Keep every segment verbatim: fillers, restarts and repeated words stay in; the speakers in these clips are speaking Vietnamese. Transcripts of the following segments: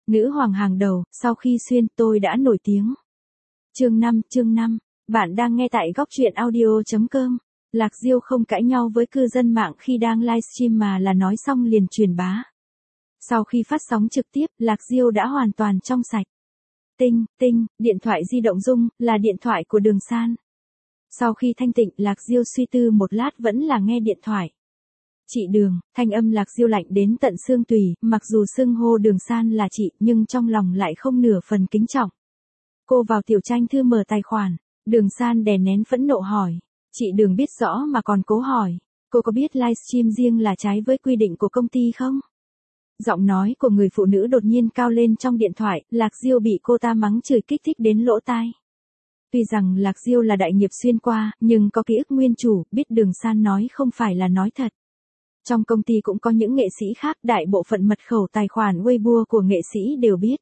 Nữ hoàng hàng đầu, sau khi xuyên tôi đã nổi tiếng. Chương năm, chương năm, bạn đang nghe tại góc truyện audio chấm com. Lạc Diêu không cãi nhau với cư dân mạng khi đang livestream mà là nói xong liền truyền bá. Sau khi phát sóng trực tiếp, Lạc Diêu đã hoàn toàn trong sạch. Tinh, tinh, điện thoại di động rung, là điện thoại của Đường San. Sau khi thanh tịnh, Lạc Diêu suy tư một lát vẫn là nghe điện thoại. Chị Đường, thanh âm Lạc Diêu lạnh đến tận xương tủy, mặc dù xưng hô Đường San là chị, nhưng trong lòng lại không nửa phần kính trọng. Cô vào tiểu tranh thư mở tài khoản, Đường San đè nén phẫn nộ hỏi. Chị Đường biết rõ mà còn cố hỏi, cô có biết livestream riêng là trái với quy định của công ty không? Giọng nói của người phụ nữ đột nhiên cao lên trong điện thoại, Lạc Diêu bị cô ta mắng chửi kích thích đến lỗ tai. Tuy rằng Lạc Diêu là đại nghiệp xuyên qua, nhưng có ký ức nguyên chủ, biết Đường San nói không phải là nói thật. Trong công ty cũng có những nghệ sĩ khác, đại bộ phận mật khẩu tài khoản Weibo của nghệ sĩ đều biết.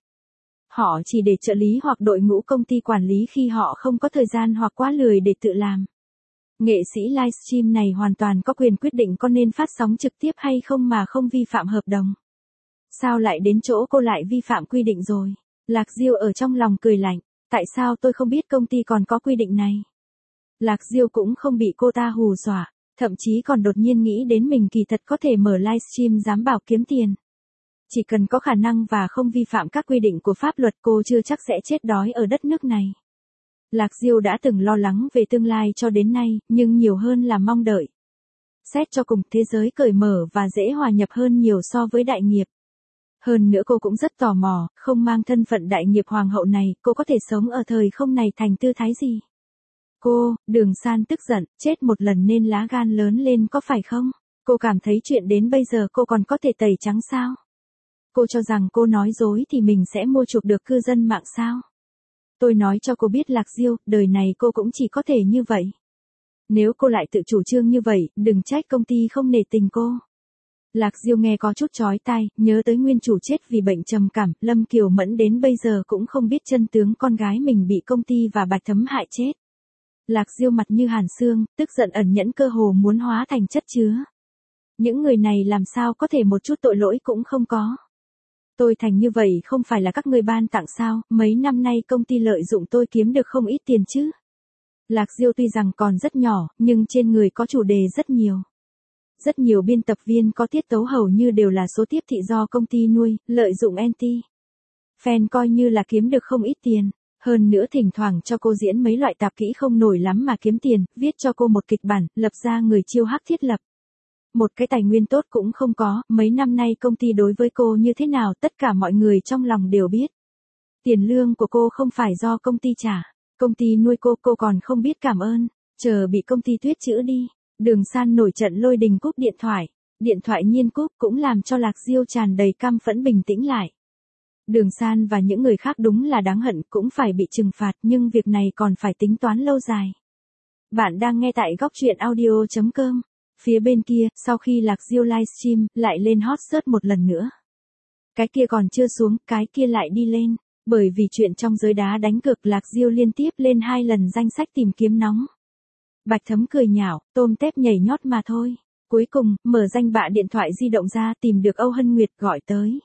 Họ chỉ để trợ lý hoặc đội ngũ công ty quản lý khi họ không có thời gian hoặc quá lười để tự làm. Nghệ sĩ livestream này hoàn toàn có quyền quyết định có nên phát sóng trực tiếp hay không mà không vi phạm hợp đồng. Sao lại đến chỗ cô lại vi phạm quy định rồi? Lạc Diêu ở trong lòng cười lạnh. Tại sao tôi không biết công ty còn có quy định này? Lạc Diêu cũng không bị cô ta hù dọa, thậm chí còn đột nhiên nghĩ đến mình kỳ thật có thể mở livestream dám bảo kiếm tiền. Chỉ cần có khả năng và không vi phạm các quy định của pháp luật, cô chưa chắc sẽ chết đói ở đất nước này. Lạc Diêu đã từng lo lắng về tương lai cho đến nay, nhưng nhiều hơn là mong đợi. Xét cho cùng, thế giới cởi mở và dễ hòa nhập hơn nhiều so với đại nghiệp. Hơn nữa cô cũng rất tò mò, không mang thân phận đại nghiệp hoàng hậu này, cô có thể sống ở thời không này thành tư thái gì? Cô, Đường San tức giận, chết một lần nên lá gan lớn lên có phải không? Cô cảm thấy chuyện đến bây giờ cô còn có thể tẩy trắng sao? Cô cho rằng cô nói dối thì mình sẽ mua chuộc được cư dân mạng sao? Tôi nói cho cô biết Lạc Diêu, đời này cô cũng chỉ có thể như vậy. Nếu cô lại tự chủ trương như vậy, đừng trách công ty không nể tình cô. Lạc Diêu nghe có chút chói tai, nhớ tới nguyên chủ chết vì bệnh trầm cảm, Lâm Kiều Mẫn đến bây giờ cũng không biết chân tướng con gái mình bị công ty và Bạch Thấm hại chết. Lạc Diêu mặt như hàn xương, tức giận ẩn nhẫn cơ hồ muốn hóa thành chất chứa. Những người này làm sao có thể một chút tội lỗi cũng không có. Tôi thành như vậy không phải là các người ban tặng sao, mấy năm nay công ty lợi dụng tôi kiếm được không ít tiền chứ. Lạc Diêu tuy rằng còn rất nhỏ, nhưng trên người có chủ đề rất nhiều. Rất nhiều biên tập viên có tiết tấu hầu như đều là số tiếp thị do công ty nuôi, lợi dụng anti. Fan coi như là kiếm được không ít tiền. Hơn nữa thỉnh thoảng cho cô diễn mấy loại tạp kỹ không nổi lắm mà kiếm tiền, viết cho cô một kịch bản, lập ra người chiêu hắc thiết lập. Một cái tài nguyên tốt cũng không có, mấy năm nay công ty đối với cô như thế nào tất cả mọi người trong lòng đều biết. Tiền lương của cô không phải do công ty trả, công ty nuôi cô, cô còn không biết cảm ơn, chờ bị công ty tuyết chữ đi. Đường San nổi trận lôi đình cúp điện thoại, điện thoại nhiên cúp cũng làm cho Lạc Diêu tràn đầy căm phẫn bình tĩnh lại. Đường San và những người khác đúng là đáng hận, cũng phải bị trừng phạt, nhưng việc này còn phải tính toán lâu dài. Bạn đang nghe tại góc truyện audio chấm com. Phía bên kia, sau khi Lạc Diêu livestream, lại lên hot search một lần nữa. Cái kia còn chưa xuống, cái kia lại đi lên. Bởi vì chuyện trong giới đá đánh cược, Lạc Diêu liên tiếp lên hai lần danh sách tìm kiếm nóng. Bạch Thấm cười nhạo, tôm tép nhảy nhót mà thôi. Cuối cùng, mở danh bạ điện thoại di động ra tìm được Âu Hân Nguyệt gọi tới.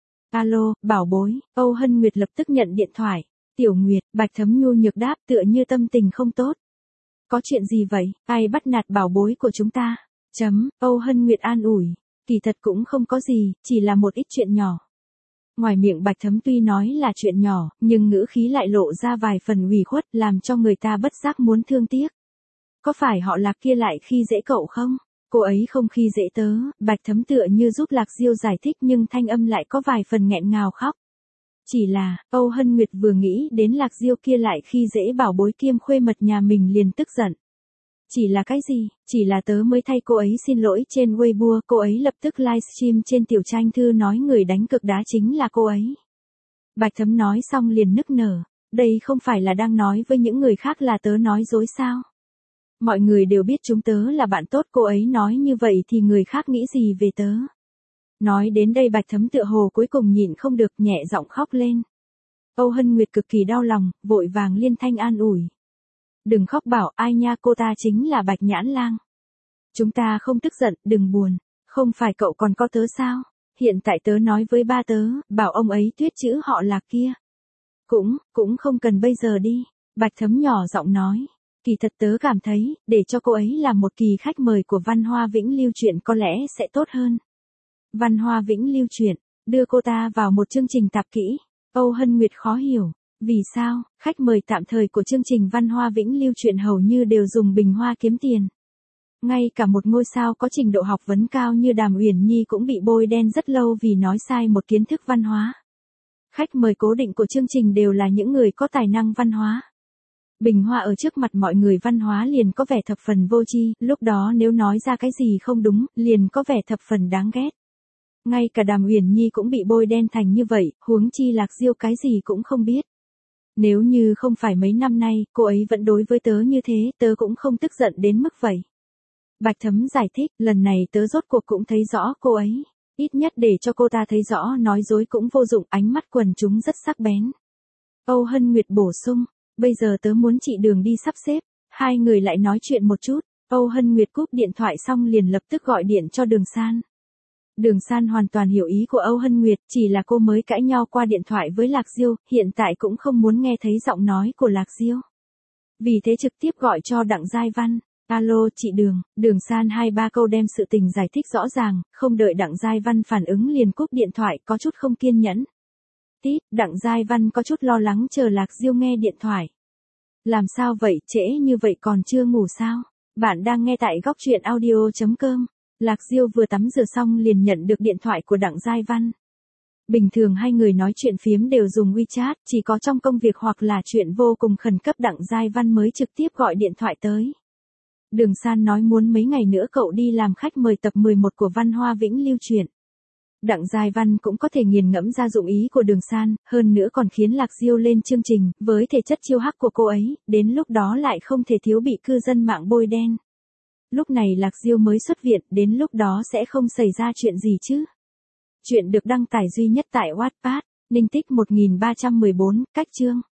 Alo, bảo bối, Âu Hân Nguyệt lập tức nhận điện thoại. Tiểu Nguyệt, Bạch Thấm nhu nhược đáp tựa như tâm tình không tốt. Có chuyện gì vậy, ai bắt nạt bảo bối của chúng ta? Chấm, Âu Hân Nguyệt an ủi. Kỳ thật cũng không có gì, chỉ là một ít chuyện nhỏ. Ngoài miệng Bạch Thấm tuy nói là chuyện nhỏ, nhưng ngữ khí lại lộ ra vài phần ủy khuất, làm cho người ta bất giác muốn thương tiếc. Có phải họ Lạc kia lại khi dễ cậu không? Cô ấy không khi dễ tớ, Bạch Thấm tựa như giúp Lạc Diêu giải thích nhưng thanh âm lại có vài phần nghẹn ngào khóc. Chỉ là, Âu Hân Nguyệt vừa nghĩ đến Lạc Diêu kia lại khi dễ bảo bối kiêm khuê mật nhà mình liền tức giận. Chỉ là cái gì? Chỉ là tớ mới thay cô ấy xin lỗi trên Weibo, cô ấy lập tức livestream trên tiểu tranh thư nói người đánh cực đá chính là cô ấy. Bạch Thấm nói xong liền nức nở, đây không phải là đang nói với những người khác là tớ nói dối sao? Mọi người đều biết chúng tớ là bạn tốt, cô ấy nói như vậy thì người khác nghĩ gì về tớ? Nói đến đây Bạch Thấm tựa hồ cuối cùng nhịn không được nhẹ giọng khóc lên. Âu Hân Nguyệt cực kỳ đau lòng, vội vàng liên thanh an ủi. Đừng khóc bảo ai nha, cô ta chính là Bạch Nhãn Lang. Chúng ta không tức giận, đừng buồn, không phải cậu còn có tớ sao? hiện tại tớ nói với ba tớ, bảo ông ấy tuyết chữ họ Lạc kia. Cũng, cũng không cần bây giờ đi, Bạch Thấm nhỏ giọng nói. Kỳ thật tớ cảm thấy, để cho cô ấy làm một kỳ khách mời của Văn Hoa Vĩnh Lưu Truyện có lẽ sẽ tốt hơn. Văn Hoa Vĩnh Lưu Truyện, đưa cô ta vào một chương trình tạp kỹ. Âu Hân Nguyệt khó hiểu, vì sao, khách mời tạm thời của chương trình Văn Hoa Vĩnh Lưu Truyện hầu như đều dùng bình hoa kiếm tiền. Ngay cả một ngôi sao có trình độ học vấn cao như Đàm Uyển Nhi cũng bị bôi đen rất lâu vì nói sai một kiến thức văn hóa. Khách mời cố định của chương trình đều là những người có tài năng văn hóa. Bình hoa ở trước mặt mọi người văn hóa liền có vẻ thập phần vô tri, lúc đó nếu nói ra cái gì không đúng, liền có vẻ thập phần đáng ghét. Ngay cả Đàm Uyển Nhi cũng bị bôi đen thành như vậy, huống chi Lạc Diêu cái gì cũng không biết. Nếu như không phải mấy năm nay, cô ấy vẫn đối với tớ như thế, tớ cũng không tức giận đến mức vậy. Bạch Thấm giải thích, lần này tớ rốt cuộc cũng thấy rõ cô ấy. Ít nhất để cho cô ta thấy rõ nói dối cũng vô dụng, ánh mắt quần chúng rất sắc bén. Âu Hân Nguyệt bổ sung, bây giờ tớ muốn chị Đường đi sắp xếp. Hai người lại nói chuyện một chút, Âu Hân Nguyệt cúp điện thoại xong liền lập tức gọi điện cho Đường San. Đường San hoàn toàn hiểu ý của Âu Hân Nguyệt, chỉ là cô mới cãi nhau qua điện thoại với Lạc Diêu, hiện tại cũng không muốn nghe thấy giọng nói của Lạc Diêu. Vì thế trực tiếp gọi cho Đặng Giai Văn. Alo chị Đường, Đường San hai ba câu đem sự tình giải thích rõ ràng, không đợi Đặng Giai Văn phản ứng liền cúp điện thoại, có chút không kiên nhẫn. Tít, Đặng Giai Văn có chút lo lắng chờ Lạc Diêu nghe điện thoại. Làm sao vậy, trễ như vậy còn chưa ngủ sao? Bạn đang nghe tại góc truyện audio chấm com. Lạc Diêu vừa tắm rửa xong liền nhận được điện thoại của Đặng Giai Văn. Bình thường hai người nói chuyện phiếm đều dùng WeChat, chỉ có trong công việc hoặc là chuyện vô cùng khẩn cấp Đặng Giai Văn mới trực tiếp gọi điện thoại tới. Đường San nói muốn mấy ngày nữa cậu đi làm khách mời tập mười một của Văn Hoa Vĩnh Lưu Truyện. Đặng Giai Văn cũng có thể nghiền ngẫm ra dụng ý của Đường San, hơn nữa còn khiến Lạc Diêu lên chương trình, với thể chất chiêu hắc của cô ấy, đến lúc đó lại không thể thiếu bị cư dân mạng bôi đen. Lúc này Lạc Diêu mới xuất viện, đến lúc đó sẽ không xảy ra chuyện gì chứ. Chuyện được đăng tải duy nhất tại Wattpad, Ninh Tích một nghìn ba trăm mười bốn, cách chương.